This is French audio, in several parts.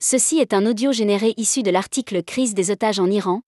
Ceci est un audio généré issu de l'article Crise des otages en Iran,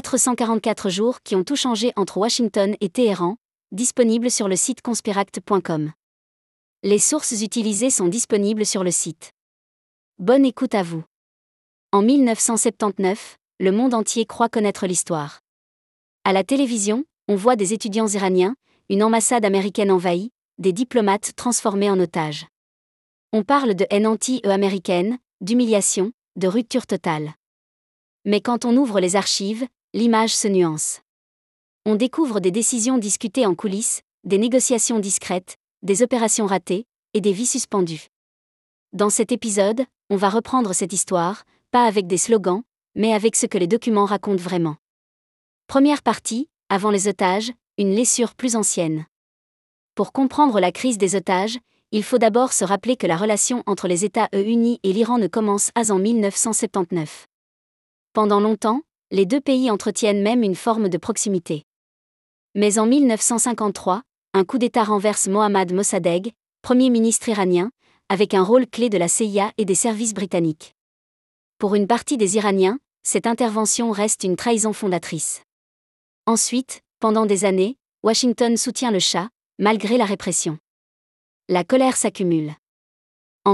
444 jours qui ont tout changé entre Washington et Téhéran, disponible sur le site conspiract.com. Les sources utilisées sont disponibles sur le site. Bonne écoute à vous. En 1979, le monde entier croit connaître l'histoire. À la télévision, on voit des étudiants iraniens, une ambassade américaine envahie, des diplomates transformés en otages. On parle de haine anti-américaine, d'humiliation, de rupture totale. Mais quand on ouvre les archives, l'image se nuance. On découvre des décisions discutées en coulisses, des négociations discrètes, des opérations ratées, et des vies suspendues. Dans cet épisode, on va reprendre cette histoire, pas avec des slogans, mais avec ce que les documents racontent vraiment. Première partie, avant les otages, une blessure plus ancienne. Pour comprendre la crise des otages, il faut d'abord se rappeler que la relation entre les États-Unis et l'Iran ne commence pas en 1979. Pendant longtemps, les deux pays entretiennent même une forme de proximité. Mais en 1953, un coup d'État renverse Mohammad Mossadegh, premier ministre iranien, avec un rôle clé de la CIA et des services britanniques. Pour une partie des Iraniens, cette intervention reste une trahison fondatrice. Ensuite, pendant des années, Washington soutient le Shah, malgré la répression. La colère s'accumule. En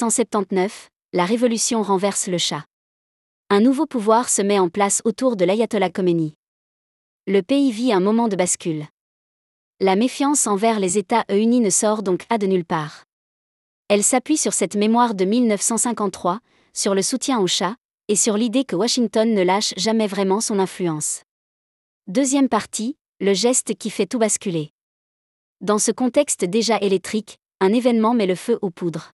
1979, la révolution renverse le Shah. Un nouveau pouvoir se met en place autour de l'ayatollah Khomeini. Le pays vit un moment de bascule. La méfiance envers les États-Unis ne sort donc pas de nulle part. Elle s'appuie sur cette mémoire de 1953, sur le soutien au Shah, et sur l'idée que Washington ne lâche jamais vraiment son influence. Deuxième partie, le geste qui fait tout basculer. Dans ce contexte déjà électrique, un événement met le feu aux poudres.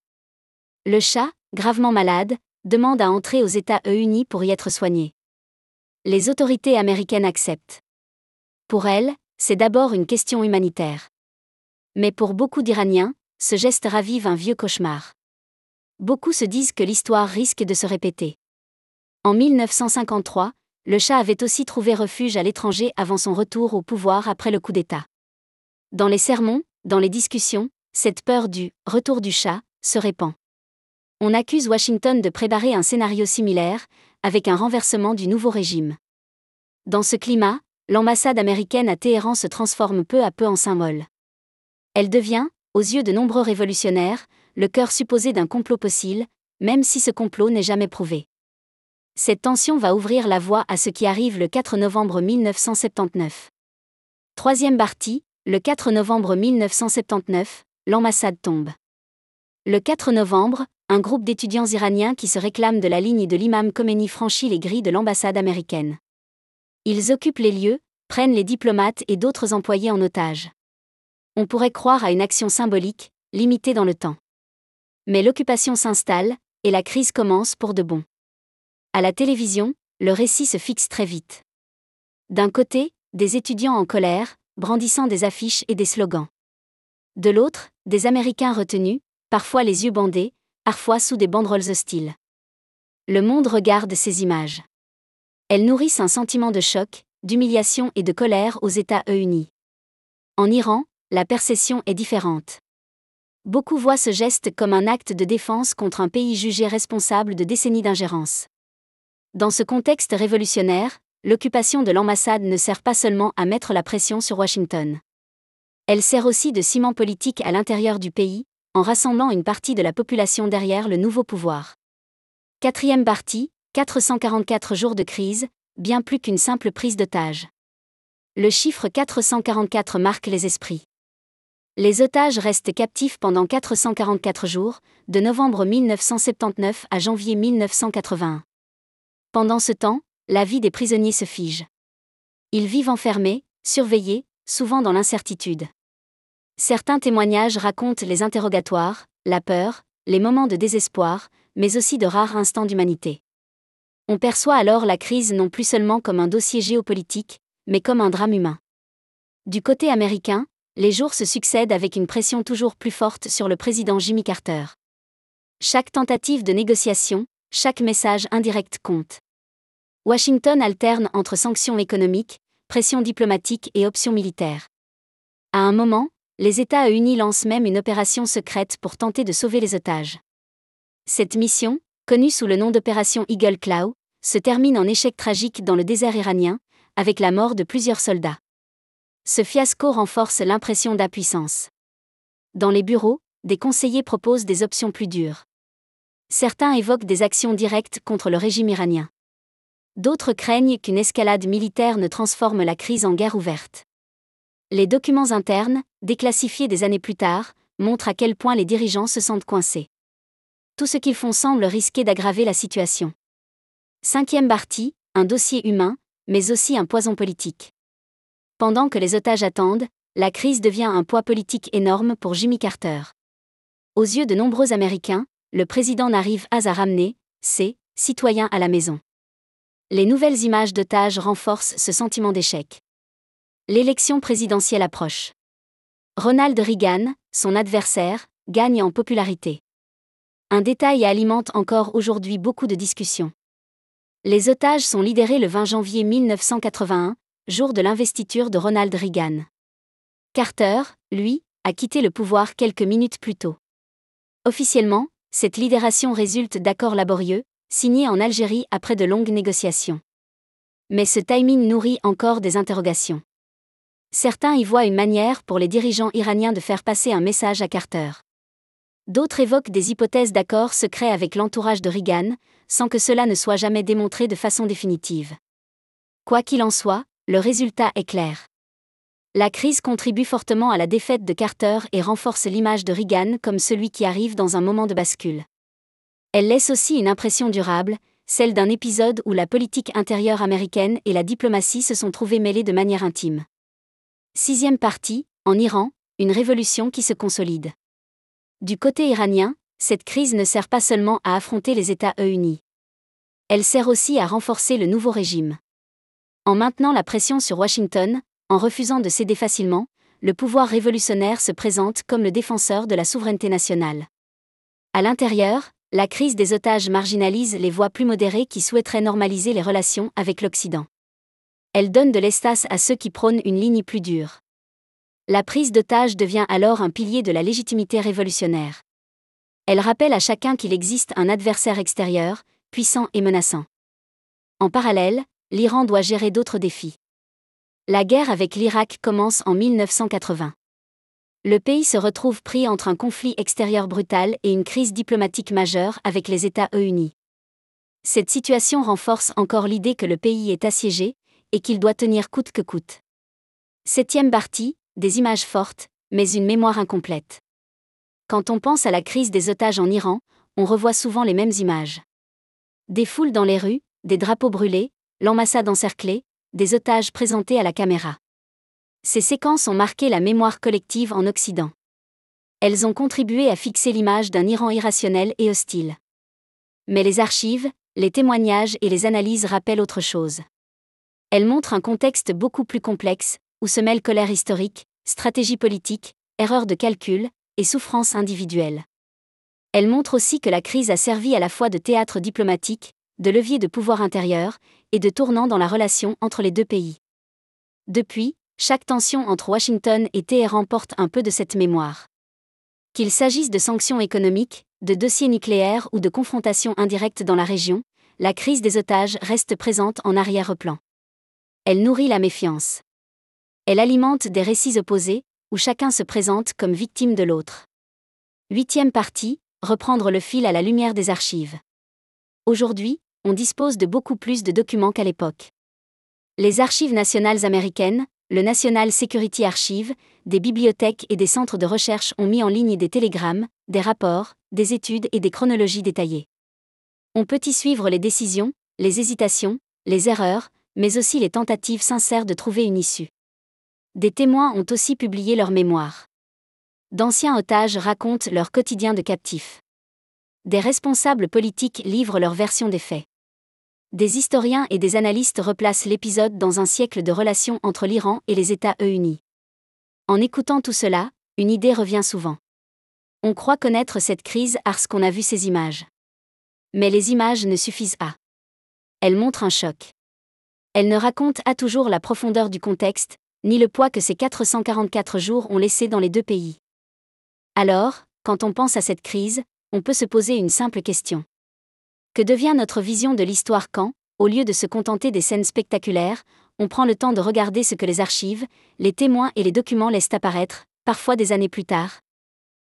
Le Shah, gravement malade, demande à entrer aux États-Unis pour y être soigné. Les autorités américaines acceptent. Pour elles, c'est d'abord une question humanitaire. Mais pour beaucoup d'Iraniens, ce geste ravive un vieux cauchemar. Beaucoup se disent que l'histoire risque de se répéter. En 1953, le Shah avait aussi trouvé refuge à l'étranger avant son retour au pouvoir après le coup d'État. Dans les sermons, dans les discussions, cette peur du « retour du Shah » se répand. On accuse Washington de préparer un scénario similaire, avec un renversement du nouveau régime. Dans ce climat, l'ambassade américaine à Téhéran se transforme peu à peu en symbole. Elle devient, aux yeux de nombreux révolutionnaires, le cœur supposé d'un complot possible, même si ce complot n'est jamais prouvé. Cette tension va ouvrir la voie à ce qui arrive le 4 novembre 1979. Troisième partie, le 4 novembre 1979, l'ambassade tombe. Le 4 novembre, un groupe d'étudiants iraniens qui se réclament de la ligne de l'imam Khomeini franchit les grilles de l'ambassade américaine. Ils occupent les lieux, prennent les diplomates et d'autres employés en otage. On pourrait croire à une action symbolique, limitée dans le temps. Mais l'occupation s'installe, et la crise commence pour de bon. À la télévision, le récit se fixe très vite. D'un côté, des étudiants en colère, brandissant des affiches et des slogans. De l'autre, des Américains retenus, parfois les yeux bandés, parfois sous des banderoles hostiles. Le monde regarde ces images. Elles nourrissent un sentiment de choc, d'humiliation et de colère aux États-Unis. En Iran, la perception est différente. Beaucoup voient ce geste comme un acte de défense contre un pays jugé responsable de décennies d'ingérence. Dans ce contexte révolutionnaire, l'occupation de l'ambassade ne sert pas seulement à mettre la pression sur Washington. Elle sert aussi de ciment politique à l'intérieur du pays, en rassemblant une partie de la population derrière le nouveau pouvoir. Quatrième partie, 444 jours de crise, bien plus qu'une simple prise d'otage. Le chiffre 444 marque les esprits. Les otages restent captifs pendant 444 jours, de novembre 1979 à janvier 1981. Pendant ce temps, la vie des prisonniers se fige. Ils vivent enfermés, surveillés, souvent dans l'incertitude. Certains témoignages racontent les interrogatoires, la peur, les moments de désespoir, mais aussi de rares instants d'humanité. On perçoit alors la crise non plus seulement comme un dossier géopolitique, mais comme un drame humain. Du côté américain, les jours se succèdent avec une pression toujours plus forte sur le président Jimmy Carter. Chaque tentative de négociation, chaque message indirect compte. Washington alterne entre sanctions économiques, pression diplomatique et options militaires. À un moment, les États-Unis lancent même une opération secrète pour tenter de sauver les otages. Cette mission, connue sous le nom d'opération Eagle Claw, se termine en échec tragique dans le désert iranien, avec la mort de plusieurs soldats. Ce fiasco renforce l'impression d'impuissance. Dans les bureaux, des conseillers proposent des options plus dures. Certains évoquent des actions directes contre le régime iranien. D'autres craignent qu'une escalade militaire ne transforme la crise en guerre ouverte. Les documents internes, déclassifiés des années plus tard, montrent à quel point les dirigeants se sentent coincés. Tout ce qu'ils font semble risquer d'aggraver la situation. 5e partie, un dossier humain, mais aussi un poison politique. Pendant que les otages attendent, la crise devient un poids politique énorme pour Jimmy Carter. Aux yeux de nombreux Américains, le président n'arrive pas à ramener ses citoyens à la maison. Les nouvelles images d'otages renforcent ce sentiment d'échec. L'élection présidentielle approche. Ronald Reagan, son adversaire, gagne en popularité. Un détail alimente encore aujourd'hui beaucoup de discussions. Les otages sont libérés le 20 janvier 1981, jour de l'investiture de Ronald Reagan. Carter, lui, a quitté le pouvoir quelques minutes plus tôt. Officiellement, cette libération résulte d'accords laborieux, signés en Algérie après de longues négociations. Mais ce timing nourrit encore des interrogations. Certains y voient une manière pour les dirigeants iraniens de faire passer un message à Carter. D'autres évoquent des hypothèses d'accords secrets avec l'entourage de Reagan, sans que cela ne soit jamais démontré de façon définitive. Quoi qu'il en soit, le résultat est clair. La crise contribue fortement à la défaite de Carter et renforce l'image de Reagan comme celui qui arrive dans un moment de bascule. Elle laisse aussi une impression durable, celle d'un épisode où la politique intérieure américaine et la diplomatie se sont trouvées mêlées de manière intime. 6e partie, en Iran, une révolution qui se consolide. Du côté iranien, cette crise ne sert pas seulement à affronter les États-Unis. Elle sert aussi à renforcer le nouveau régime. En maintenant la pression sur Washington, en refusant de céder facilement, le pouvoir révolutionnaire se présente comme le défenseur de la souveraineté nationale. À l'intérieur, la crise des otages marginalise les voix plus modérées qui souhaiteraient normaliser les relations avec l'Occident. Elle donne de l'espace à ceux qui prônent une ligne plus dure. La prise d'otages devient alors un pilier de la légitimité révolutionnaire. Elle rappelle à chacun qu'il existe un adversaire extérieur, puissant et menaçant. En parallèle, l'Iran doit gérer d'autres défis. La guerre avec l'Irak commence en 1980. Le pays se retrouve pris entre un conflit extérieur brutal et une crise diplomatique majeure avec les États-Unis. Cette situation renforce encore l'idée que le pays est assiégé et qu'il doit tenir coûte que coûte. 7e partie, des images fortes, mais une mémoire incomplète. Quand on pense à la crise des otages en Iran, on revoit souvent les mêmes images. Des foules dans les rues, des drapeaux brûlés, l'ambassade encerclée, des otages présentés à la caméra. Ces séquences ont marqué la mémoire collective en Occident. Elles ont contribué à fixer l'image d'un Iran irrationnel et hostile. Mais les archives, les témoignages et les analyses rappellent autre chose. Elles montrent un contexte beaucoup plus complexe, où se mêlent colère historique, stratégie politique, erreurs de calcul et souffrance individuelle. Elles montrent aussi que la crise a servi à la fois de théâtre diplomatique, de levier de pouvoir intérieur et de tournant dans la relation entre les deux pays. Depuis, chaque tension entre Washington et Téhéran porte un peu de cette mémoire. Qu'il s'agisse de sanctions économiques, de dossiers nucléaires ou de confrontations indirectes dans la région, la crise des otages reste présente en arrière-plan. Elle nourrit la méfiance. Elle alimente des récits opposés, où chacun se présente comme victime de l'autre. 8e partie, reprendre le fil à la lumière des archives. Aujourd'hui, on dispose de beaucoup plus de documents qu'à l'époque. Les archives nationales américaines, le National Security Archive, des bibliothèques et des centres de recherche ont mis en ligne des télégrammes, des rapports, des études et des chronologies détaillées. On peut y suivre les décisions, les hésitations, les erreurs, mais aussi les tentatives sincères de trouver une issue. Des témoins ont aussi publié leurs mémoires. D'anciens otages racontent leur quotidien de captifs. Des responsables politiques livrent leur version des faits. Des historiens et des analystes replacent l'épisode dans un siècle de relations entre l'Iran et les États-Unis. En écoutant tout cela, une idée revient souvent. On croit connaître cette crise parce qu'on a vu ces images. Mais les images ne suffisent pas. Elles montrent un choc. Elles ne racontent pas toujours la profondeur du contexte, ni le poids que ces 444 jours ont laissé dans les deux pays. Alors, quand on pense à cette crise, on peut se poser une simple question. Que devient notre vision de l'histoire quand, au lieu de se contenter des scènes spectaculaires, on prend le temps de regarder ce que les archives, les témoins et les documents laissent apparaître, parfois des années plus tard?